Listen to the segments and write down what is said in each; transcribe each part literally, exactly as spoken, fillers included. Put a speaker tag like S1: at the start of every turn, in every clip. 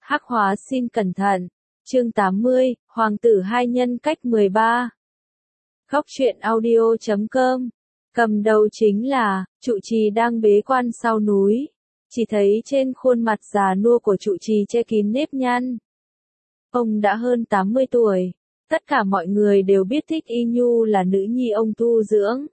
S1: Hắc hóa xin cẩn thận. Chương tám mươi, Hoàng tử hai nhân cách mười ba. Góc truyện audio chấm com. Cầm đầu chính là, trụ trì đang bế quan sau núi. Chỉ thấy trên khuôn mặt già nua của trụ trì che kín nếp nhăn. Ông đã hơn tám mươi tuổi. Tất cả mọi người đều biết Thích Y Nhu là nữ nhi ông tu dưỡng.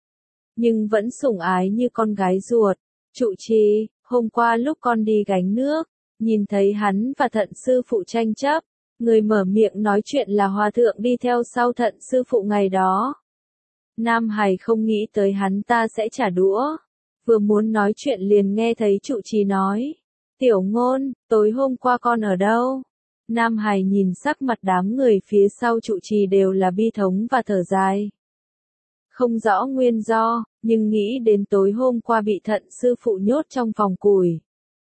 S1: Nhưng vẫn sủng ái như con gái ruột. Trụ trì, hôm qua lúc con đi gánh nước, nhìn thấy hắn và Thận sư phụ tranh chấp. Người mở miệng nói chuyện là hòa thượng đi theo sau Thận sư phụ ngày đó. Nam Hải không nghĩ tới hắn ta sẽ trả đũa. Vừa muốn nói chuyện liền nghe thấy trụ trì nói. Tiểu Ngôn, tối hôm qua con ở đâu? Nam Hải nhìn sắc mặt đám người phía sau trụ trì đều là bi thống và thở dài. Không rõ nguyên do, nhưng nghĩ đến tối hôm qua bị Thận sư phụ nhốt trong phòng củi.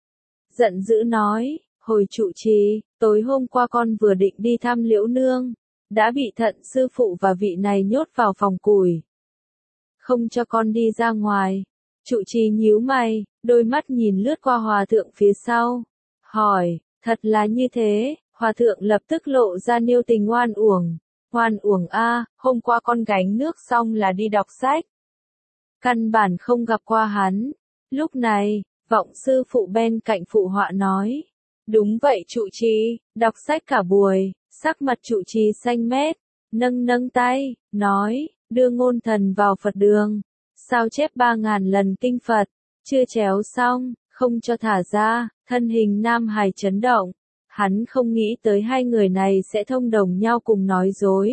S1: Giận dữ nói, hồi trụ trì, tối hôm qua con vừa định đi thăm Liễu Nương, đã bị Thận sư phụ và vị này nhốt vào phòng củi. Không cho con đi ra ngoài. Trụ trì nhíu mày, đôi mắt nhìn lướt qua hòa thượng phía sau. Hỏi, thật là như thế, hòa thượng lập tức lộ ra niêu tình oan uổng. Oan uổng a, hôm qua con gánh nước xong là đi đọc sách. Căn bản không gặp qua hắn. Lúc này, vọng sư phụ bên cạnh phụ họa nói. Đúng vậy trụ trì, đọc sách cả buổi, sắc mặt trụ trì xanh mét, nâng nâng tay, nói, đưa Ngôn Thần vào Phật đường. Sao chép ba ngàn lần kinh Phật, chưa chéo xong, không cho thả ra, thân hình Nam Hải chấn động. Hắn không nghĩ tới hai người này sẽ thông đồng nhau cùng nói dối.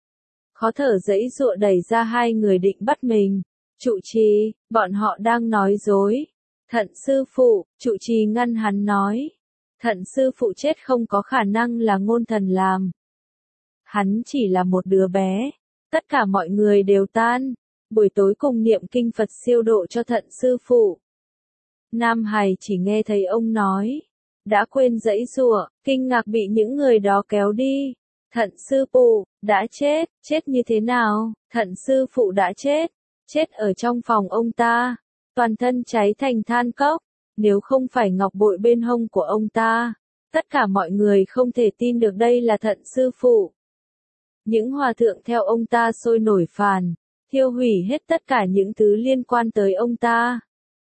S1: Khó thở giãy giụa đẩy ra hai người định bắt mình. Trụ trì, bọn họ đang nói dối. Thận sư phụ, trụ trì ngăn hắn nói. Thận sư phụ chết không có khả năng là Ngôn Thần làm. Hắn chỉ là một đứa bé. Tất cả mọi người đều tan. Buổi tối cùng niệm kinh Phật siêu độ cho Thận sư phụ. Nam Hải chỉ nghe thấy ông nói. Đã quên giãy giụa, kinh ngạc bị những người đó kéo đi. Thận sư phụ, đã chết, chết như thế nào? Thận sư phụ đã chết, chết ở trong phòng ông ta. Toàn thân cháy thành than cốc. Nếu không phải ngọc bội bên hông của ông ta, tất cả mọi người không thể tin được đây là Thận sư phụ. Những hòa thượng theo ông ta sôi nổi phàn, thiêu hủy hết tất cả những thứ liên quan tới ông ta.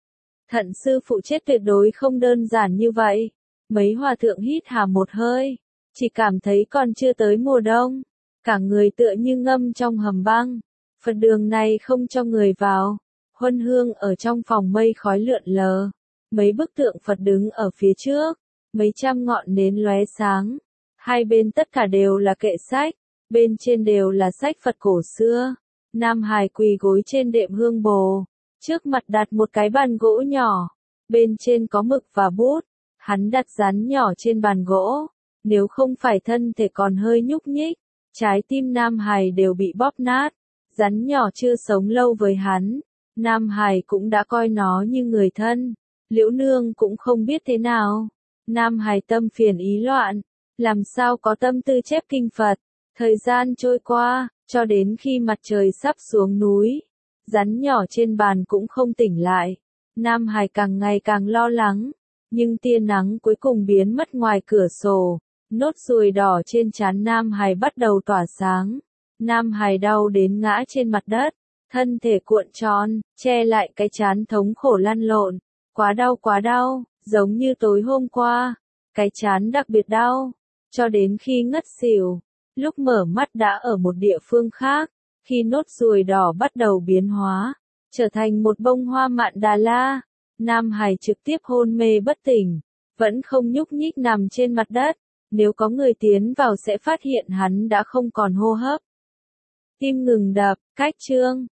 S1: Thận sư phụ chết tuyệt đối không đơn giản như vậy. Mấy hòa thượng hít hà một hơi, chỉ cảm thấy còn chưa tới mùa đông, cả người tựa như ngâm trong hầm băng. Phật đường này không cho người vào, huân hương ở trong phòng mây khói lượn lờ. Mấy bức tượng Phật đứng ở phía trước, mấy trăm ngọn nến lóe sáng. Hai bên tất cả đều là kệ sách, bên trên đều là sách Phật cổ xưa. Nam Hải quỳ gối trên đệm hương bồ, trước mặt đặt một cái bàn gỗ nhỏ, bên trên có mực và bút. Hắn đặt rắn nhỏ trên bàn gỗ, nếu không phải thân thể còn hơi nhúc nhích, trái tim Nam Hải đều bị bóp nát. Rắn nhỏ chưa sống lâu với hắn, Nam Hải cũng đã coi nó như người thân. Liễu Nương cũng không biết thế nào. Nam Hải tâm phiền ý loạn, làm sao có tâm tư chép kinh Phật. Thời gian trôi qua, cho đến khi mặt trời sắp xuống núi, rắn nhỏ trên bàn cũng không tỉnh lại. Nam Hải càng ngày càng lo lắng, nhưng tia nắng cuối cùng biến mất ngoài cửa sổ. Nốt ruồi đỏ trên trán Nam Hải bắt đầu tỏa sáng. Nam Hải đau đến ngã trên mặt đất, thân thể cuộn tròn, che lại cái trán thống khổ lăn lộn. Quá đau quá đau, giống như tối hôm qua, cái trán đặc biệt đau, cho đến khi ngất xỉu. Lúc mở mắt đã ở một địa phương khác, khi nốt ruồi đỏ bắt đầu biến hóa, trở thành một bông hoa mạn Đà La. Nam Hải trực tiếp hôn mê bất tỉnh, vẫn không nhúc nhích nằm trên mặt đất. Nếu có người tiến vào sẽ phát hiện hắn đã không còn hô hấp. Tim ngừng đập, cách chương.